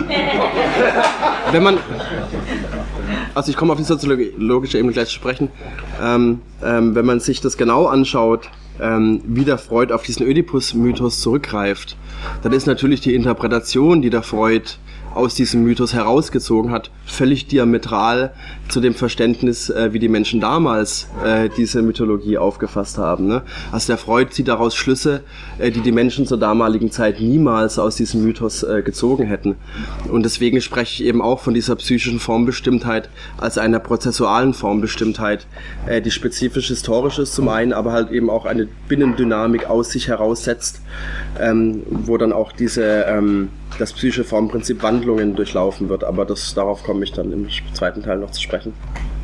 ich komme auf die soziologische Ebene gleich zu sprechen. Wenn man sich das genau anschaut, wie der Freud auf diesen Ödipus-Mythos zurückgreift, dann ist natürlich die Interpretation, die der Freud aus diesem Mythos herausgezogen hat, völlig diametral zu dem Verständnis, wie die Menschen damals diese Mythologie aufgefasst haben. Ne? Also der Freud zieht daraus Schlüsse, die Menschen zur damaligen Zeit niemals aus diesem Mythos gezogen hätten. Und deswegen spreche ich eben auch von dieser psychischen Formbestimmtheit als einer prozessualen Formbestimmtheit, die spezifisch historisch ist zum einen, aber halt eben auch eine Binnendynamik aus sich heraussetzt, wo dann auch das psychische Formprinzip Wandlungen durchlaufen wird, aber darauf komme ich dann im zweiten Teil noch zu sprechen.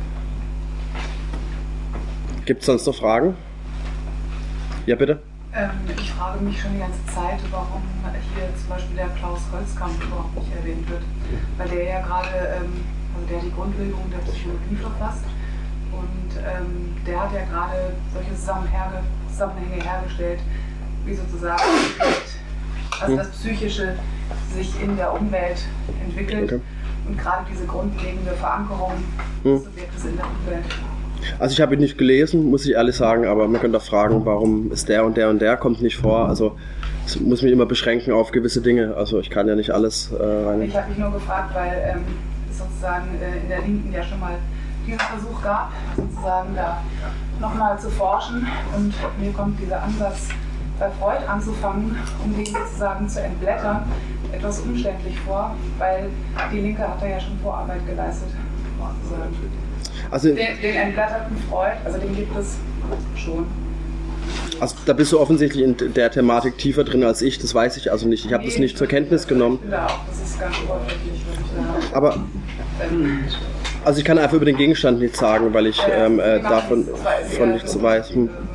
Gibt es sonst noch Fragen? Ja, bitte? Ich frage mich schon die ganze Zeit, warum hier zum Beispiel der Klaus Holzkamp überhaupt nicht erwähnt wird, weil der ja gerade, der die Grundlegung der Psychologie verfasst und der hat ja gerade solche Zusammenhänge hergestellt, wie sozusagen das Psychische sich in der Umwelt entwickelt, okay. Und gerade diese grundlegende Verankerung des Subjektes in der Umwelt. Also ich habe ihn nicht gelesen, muss ich ehrlich sagen, aber man könnte auch fragen, warum ist der und der und der kommt nicht vor. Also es muss mich immer beschränken auf gewisse Dinge. Also ich kann ja nicht alles rein. Ich habe mich nur gefragt, weil es sozusagen in der Linken ja schon mal diesen Versuch gab, sozusagen da nochmal zu forschen. Und mir kommt dieser Ansatz, bei Freud anzufangen, um den sozusagen zu entblättern, etwas umständlich vor, weil die Linke hat da ja schon Vorarbeit geleistet. Also den entblätterten Freud, also den gibt es schon. Also da bist du offensichtlich in der Thematik tiefer drin als ich, das weiß ich also nicht. Ich habe das nicht zur Kenntnis genommen. Ich finde auch, das ist ganz oberflächlich, würde ich sagen. Aber also ich kann einfach über den Gegenstand nichts sagen, weil ich davon nichts weiß.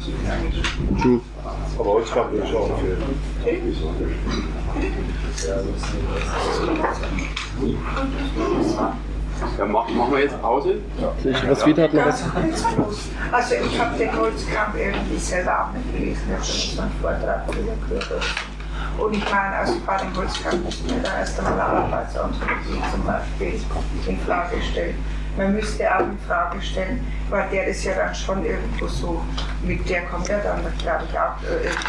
Aber Holzkamp würde ich auch empfehlen. Ja, machen wir jetzt Pause? Was wieder hat noch was? Also ich habe den Holzkamp irgendwie selber auch nicht gelesen, ich habe so einen Vortrag gehört. Und ich meine, also bei dem Holzkamp müssen wir da erst einmal Arbeitsanthropologie zum Beispiel in Frage stellen. Man müsste auch in Frage stellen, weil der ist ja dann schon irgendwo so, mit der kommt ja dann, glaube ich, auch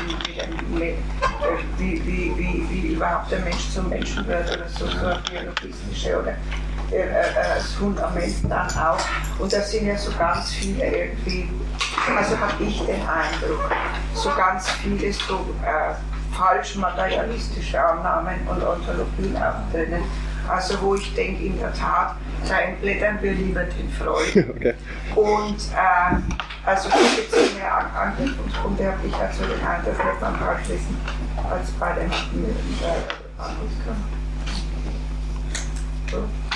wie überhaupt der Mensch zum Menschen wird oder so eine biologistische oder das Fundament dann auch. Und das sind ja so ganz viele irgendwie, also habe ich den Eindruck, so ganz viele so falsch materialistische Annahmen und Ontologien auch drinnen. Also wo ich denke, in der Tat, da entblättern wir lieber den Freud. Okay. Und also hier gibt es mehr Anknüpfungspunkte, habe ich also den Eindruck, wird man falsch lesen, als bei den Angriffskamp. So.